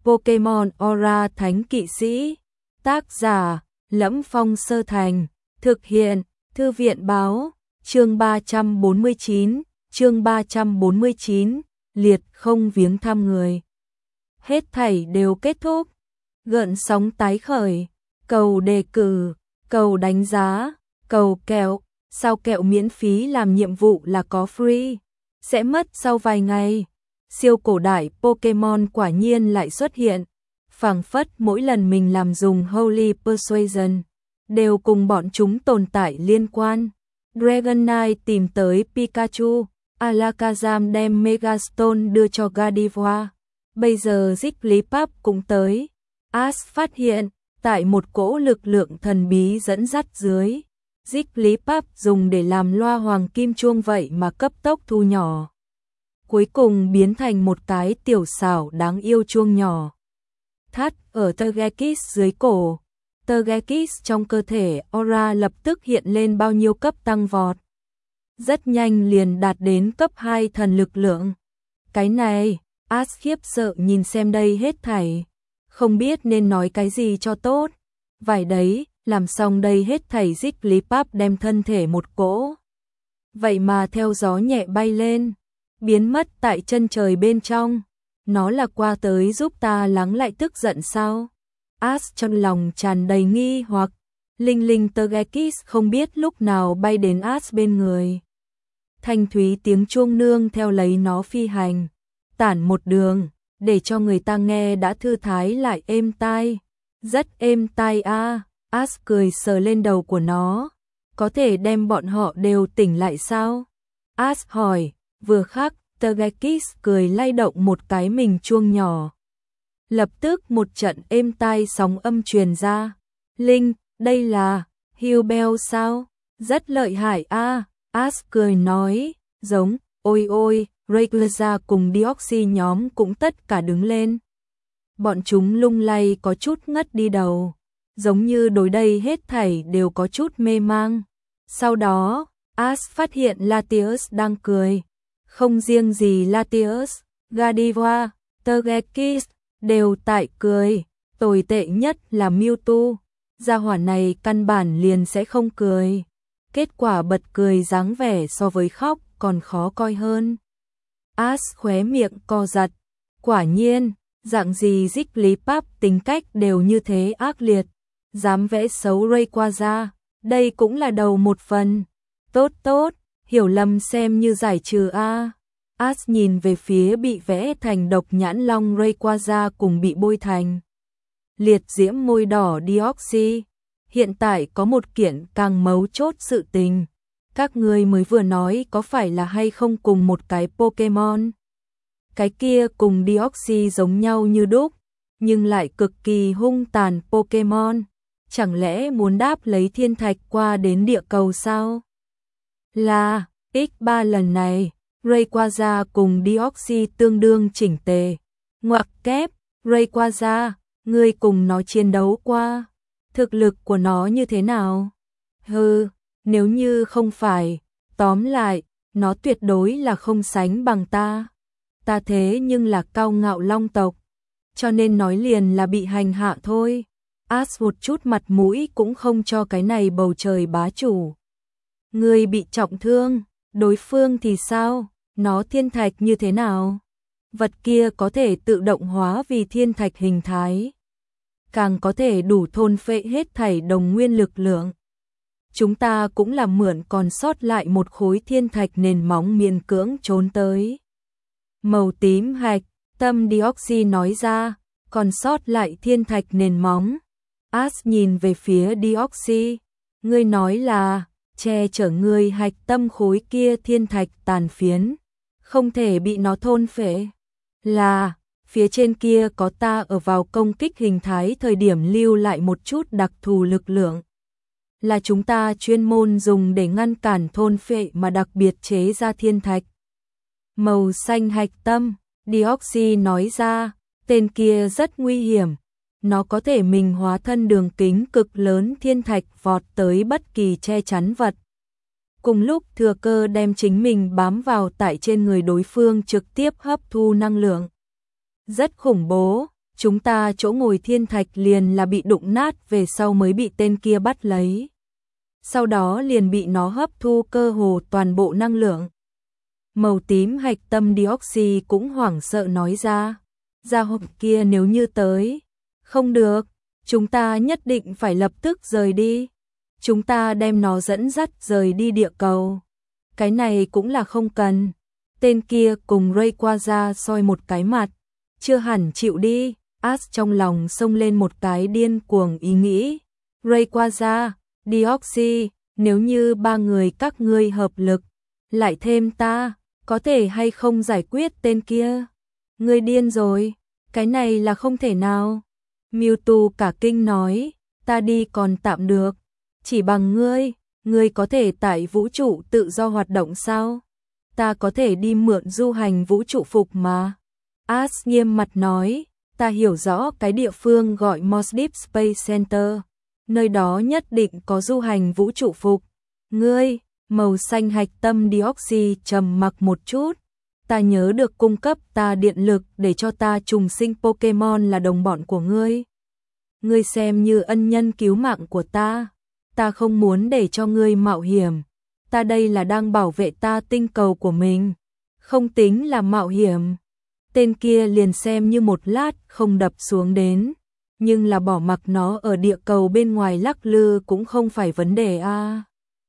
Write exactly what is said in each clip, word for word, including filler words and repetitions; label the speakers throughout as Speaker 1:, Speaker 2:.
Speaker 1: Pokemon Aura Thánh Kỵ Sĩ. Tác giả: Lẫm Phong Sơ Thành. Thực hiện: Thư viện báo. Chương ba trăm bốn mươi chín, chương ba trăm bốn mươi chín, liệt không viếng thăm người. Hết thảy đều kết thúc. Gợn sóng tái khởi. Cầu đề cử, cầu đánh giá, cầu kẹo. Sao kẹo miễn phí làm nhiệm vụ là có free? Sẽ mất sau vài ngày. Siêu cổ đại Pokemon quả nhiên lại xuất hiện. Phảng phất mỗi lần mình làm dùng Holy Persuasion, đều cùng bọn chúng tồn tại liên quan. Dragonite tìm tới Pikachu, Alakazam đem Megastone đưa cho Gardevoir. Bây giờ Jigglypuff cũng tới. Ash phát hiện, tại một cỗ lực lượng thần bí dẫn dắt dưới, Jigglypuff dùng để làm loa hoàng kim chuông vậy mà cấp tốc thu nhỏ. Cuối cùng biến thành một cái tiểu xảo đáng yêu chuông nhỏ. Thắt ở Togekiss dưới cổ. Togekiss trong cơ thể Aura lập tức hiện lên bao nhiêu cấp tăng vọt. Rất nhanh liền đạt đến cấp hai thần lực lượng. Cái này, Ash khiếp sợ nhìn xem đây hết thảy. Không biết nên nói cái gì cho tốt. Vài đấy, làm xong đây hết thảy Jigglypuff đem thân thể một cỗ. Vậy mà theo gió nhẹ bay lên, biến mất tại chân trời bên trong. Nó là qua tới giúp ta lắng lại tức giận sao? Ash trong lòng tràn đầy nghi hoặc. Linh linh Togekiss không biết lúc nào bay đến Ash bên người. Thanh thúy tiếng chuông nương theo lấy nó phi hành, tản một đường, để cho người ta nghe đã thư thái lại êm tai. Rất êm tai a. À. Ash cười sờ lên đầu của nó. Có thể đem bọn họ đều tỉnh lại sao? Ash hỏi. Vừa khắc, Togekiss cười lay động một cái mình chuông nhỏ. Lập tức một trận êm tai sóng âm truyền ra. Linh, đây là Hillbell sao? Rất lợi hại a. À. Ash cười nói. Giống, ôi ôi, Rayquaza cùng Deoxys nhóm cũng tất cả đứng lên. Bọn chúng lung lay có chút ngất đi đầu. Giống như đối đây hết thảy đều có chút mê mang. Sau đó, Ash phát hiện Latios đang cười. Không riêng gì Latios, Gardevoir, Togekiss đều tại cười. Tồi tệ nhất là Mewtwo. Gia hỏa này căn bản liền sẽ không cười. Kết quả bật cười dáng vẻ so với khóc còn khó coi hơn. Ash khóe miệng co giật. Quả nhiên, dạng gì Jigglypuff tính cách đều như thế ác liệt. Dám vẽ xấu Rayquaza, đây cũng là đầu một phần. Tốt tốt, hiểu lầm xem như giải trừ a. Ash nhìn về phía bị vẽ thành độc nhãn long Rayquaza cùng bị bôi thành liệt diễm môi đỏ Deoxys. Hiện tại có một kiện càng mấu chốt sự tình. Các người mới vừa nói có phải là hay không cùng một cái Pokemon? Cái kia cùng Deoxys giống nhau như đúc, nhưng lại cực kỳ hung tàn Pokemon. Chẳng lẽ muốn đáp lấy thiên thạch qua đến địa cầu sao? Là, x ba lần này, Rayquaza cùng Deoxys tương đương chỉnh tề. Ngoặc kép, Rayquaza, ngươi cùng nó chiến đấu qua. Thực lực của nó như thế nào? Hừ, nếu như không phải, tóm lại, nó tuyệt đối là không sánh bằng ta. Ta thế nhưng là cao ngạo long tộc, cho nên nói liền là bị hành hạ thôi. Ash một chút mặt mũi cũng không cho cái này bầu trời bá chủ. Người bị trọng thương, đối phương thì sao? Nó thiên thạch như thế nào? Vật kia có thể tự động hóa vì thiên thạch hình thái, càng có thể đủ thôn phệ hết thảy đồng nguyên lực lượng. Chúng ta cũng là mượn còn sót lại một khối thiên thạch nền móng miễn cưỡng trốn tới. Màu tím hạch, tâm Deoxys nói ra, còn sót lại thiên thạch nền móng. Ash nhìn về phía Deoxys, ngươi nói là che chở ngươi hạch tâm khối kia thiên thạch tàn phiến, không thể bị nó thôn phệ. Là, phía trên kia có ta ở vào công kích hình thái thời điểm lưu lại một chút đặc thù lực lượng. Là chúng ta chuyên môn dùng để ngăn cản thôn phệ mà đặc biệt chế ra thiên thạch. Màu xanh hạch tâm, Deoxys nói ra, tên kia rất nguy hiểm. Nó có thể mình hóa thân đường kính cực lớn thiên thạch vọt tới bất kỳ che chắn vật. Cùng lúc thừa cơ đem chính mình bám vào tại trên người đối phương trực tiếp hấp thu năng lượng. Rất khủng bố, chúng ta chỗ ngồi thiên thạch liền là bị đụng nát về sau mới bị tên kia bắt lấy. Sau đó liền bị nó hấp thu cơ hồ toàn bộ năng lượng. Màu tím hạch tâm dioxy cũng hoảng sợ nói ra. Gia hỏa kia nếu như tới. Không được, chúng ta nhất định phải lập tức rời đi. Chúng ta đem nó dẫn dắt rời đi địa cầu. Cái này cũng là không cần. Tên kia cùng Rayquaza soi một cái mặt. Chưa hẳn chịu đi. Ash trong lòng xông lên một cái điên cuồng ý nghĩ. Rayquaza, Deoxy, nếu như ba người các ngươi hợp lực, lại thêm ta, có thể hay không giải quyết tên kia? Ngươi điên rồi, cái này là không thể nào. Mewtwo cả kinh nói, ta đi còn tạm được, chỉ bằng ngươi, ngươi có thể tại vũ trụ tự do hoạt động sao? Ta có thể đi mượn du hành vũ trụ phục mà. Ash nghiêm mặt nói, ta hiểu rõ cái địa phương gọi Mos Deep Space Center, nơi đó nhất định có du hành vũ trụ phục. Ngươi, màu xanh hạch tâm dioxy trầm mặc một chút, ta nhớ được cung cấp ta điện lực để cho ta trùng sinh Pokemon là đồng bọn của ngươi. Ngươi xem như ân nhân cứu mạng của ta, ta không muốn để cho ngươi mạo hiểm, ta đây là đang bảo vệ ta tinh cầu của mình, không tính là mạo hiểm. Tên kia liền xem như một lát không đập xuống đến, nhưng là bỏ mặc nó ở địa cầu bên ngoài lắc lư cũng không phải vấn đề a. À.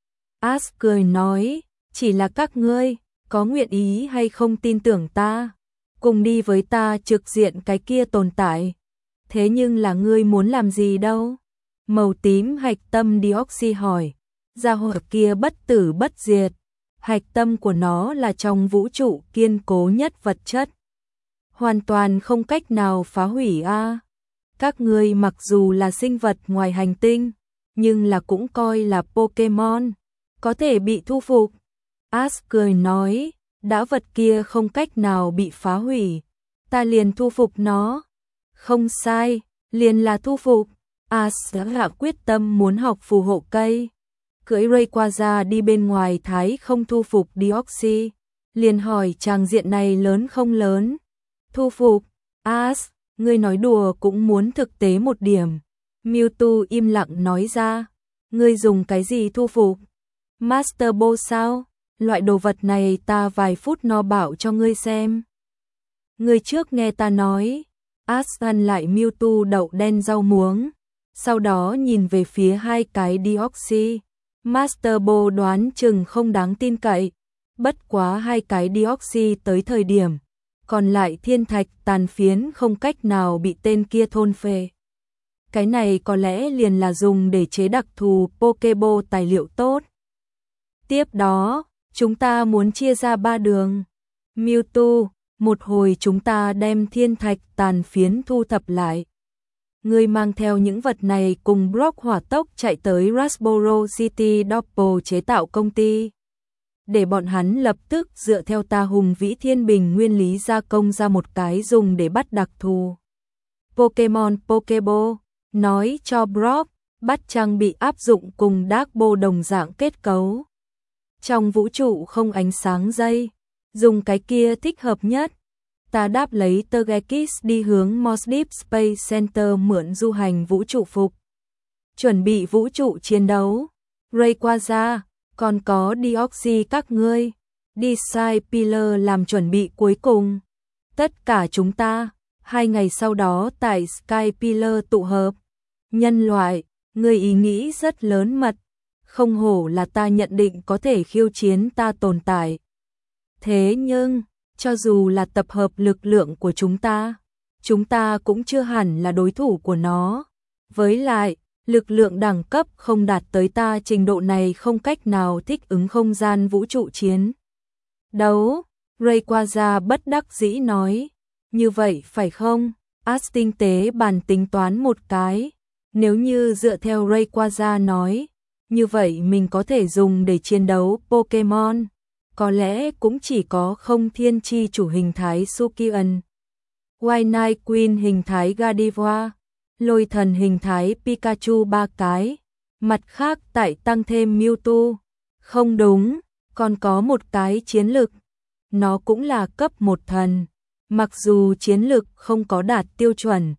Speaker 1: Ash cười nói, chỉ là các ngươi, có nguyện ý hay không tin tưởng ta, cùng đi với ta trực diện cái kia tồn tại. Thế nhưng là ngươi muốn làm gì đâu? Màu tím hạch tâm dioxy hỏi, gia hỏa kia bất tử bất diệt, hạch tâm của nó là trong vũ trụ kiên cố nhất vật chất. Hoàn toàn không cách nào phá hủy a. À. Các ngươi mặc dù là sinh vật ngoài hành tinh, nhưng là cũng coi là Pokemon, có thể bị thu phục. Ash cười nói, đã vật kia không cách nào bị phá hủy, ta liền thu phục nó. Không sai, liền là thu phục. Ash đã hạ quyết tâm muốn học phù hộ cây. Cưỡi Rayquaza đi bên ngoài thái không thu phục Deoxy, liền hỏi tràng diện này lớn không lớn. Thu phục, Ash, ngươi nói đùa cũng muốn thực tế một điểm. Mewtwo im lặng nói ra, ngươi dùng cái gì thu phục? Master Ball sao? Loại đồ vật này ta vài phút no bảo cho ngươi xem. Ngươi trước nghe ta nói. Ash ăn lại Mewtwo đậu đen rau muống, sau đó nhìn về phía hai cái Deoxy. Master Ball đoán chừng không đáng tin cậy, bất quá hai cái Deoxy tới thời điểm, còn lại thiên thạch tàn phiến không cách nào bị tên kia thôn phệ. Cái này có lẽ liền là dùng để chế đặc thù Pokeball tài liệu tốt. Tiếp đó, chúng ta muốn chia ra ba đường. Mewtwo, một hồi chúng ta đem thiên thạch tàn phiến thu thập lại. Ngươi mang theo những vật này cùng Brock hỏa tốc chạy tới Rustboro City Doppel chế tạo công ty. Để bọn hắn lập tức dựa theo ta hùng vĩ thiên bình nguyên lý gia công ra một cái dùng để bắt đặc thù Pokemon Pokeball, nói cho Brock, bắt trang bị áp dụng cùng Dark Ball đồng dạng kết cấu. Trong vũ trụ không ánh sáng dây, dùng cái kia thích hợp nhất. Ta đáp lấy Togekiss đi hướng Mos Deep Space Center mượn du hành vũ trụ phục. Chuẩn bị vũ trụ chiến đấu. Rayquaza, còn có Deoxy các ngươi. Đi Skypillar làm chuẩn bị cuối cùng. Tất cả chúng ta, hai ngày sau đó tại Skypillar tụ hợp. Nhân loại, ngươi ý nghĩ rất lớn mật. Không hổ là ta nhận định có thể khiêu chiến ta tồn tại. Thế nhưng, cho dù là tập hợp lực lượng của chúng ta, chúng ta cũng chưa hẳn là đối thủ của nó. Với lại, lực lượng đẳng cấp không đạt tới ta trình độ này không cách nào thích ứng không gian vũ trụ chiến đấu. Rayquaza bất đắc dĩ nói, như vậy phải không? Ash tinh tế bàn tính toán một cái. Nếu như dựa theo Rayquaza nói, như vậy mình có thể dùng để chiến đấu Pokemon. Có lẽ cũng chỉ có không thiên chi chủ hình thái Sukian, White Night Queen hình thái Gardevoir, lôi thần hình thái Pikachu ba cái. Mặt khác tại tăng thêm Mewtwo. Không đúng, còn có một cái chiến lực. Nó cũng là cấp một thần. Mặc dù chiến lực không có đạt tiêu chuẩn,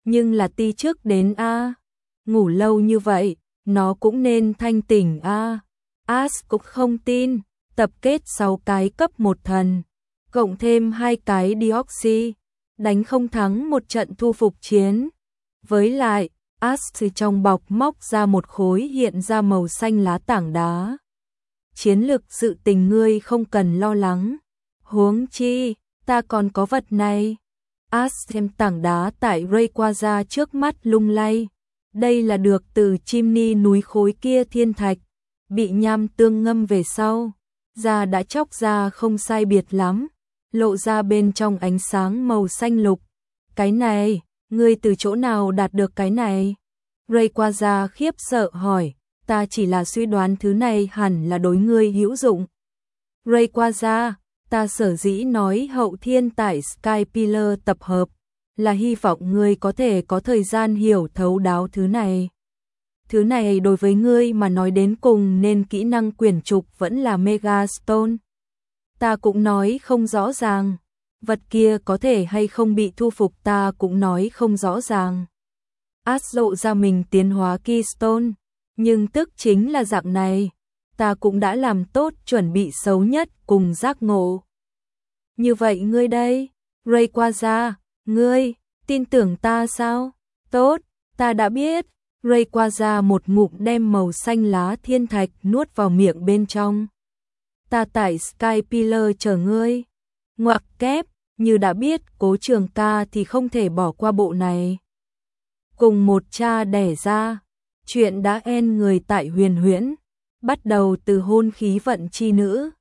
Speaker 1: nhưng là ti trước đến a. Ngủ lâu như vậy, nó cũng nên thanh tỉnh a. As cũng không tin, tập kết sáu cái cấp một thần, cộng thêm hai cái Deoxy, đánh không thắng một trận thu phục chiến. Với lại, As từ trong bọc móc ra một khối hiện ra màu xanh lá tảng đá. Chiến lực sự tình ngươi không cần lo lắng. Huống chi, ta còn có vật này. As thêm tảng đá tại Rayquaza trước mắt lung lay. Đây là được từ chimney núi khối kia thiên thạch, bị nham tương ngâm về sau, da đã chóc ra không sai biệt lắm, lộ ra bên trong ánh sáng màu xanh lục. Cái này, ngươi từ chỗ nào đạt được cái này? Rayquaza khiếp sợ hỏi, ta chỉ là suy đoán thứ này hẳn là đối ngươi hữu dụng. Rayquaza, ta sở dĩ nói hậu thiên tại Skypillar tập hợp, là hy vọng ngươi có thể có thời gian hiểu thấu đáo thứ này. Thứ này đối với ngươi mà nói đến cùng nên kỹ năng quyển trục vẫn là Megastone. Ta cũng nói không rõ ràng, vật kia có thể hay không bị thu phục ta cũng nói không rõ ràng. As lộ ra mình tiến hóa Keystone, nhưng tức chính là dạng này, ta cũng đã làm tốt chuẩn bị xấu nhất cùng giác ngộ. Như vậy ngươi đây, Rayquaza, ngươi, tin tưởng ta sao? Tốt, ta đã biết. Rayquaza một ngụm đem màu xanh lá thiên thạch nuốt vào miệng bên trong. Ta tại Skypillar chờ ngươi. Ngoặc kép, như đã biết Cố Trường Ca thì không thể bỏ qua bộ này. Cùng một cha đẻ ra, chuyện đã en người tại Huyền Huyễn, bắt đầu từ hôn khí vận chi nữ.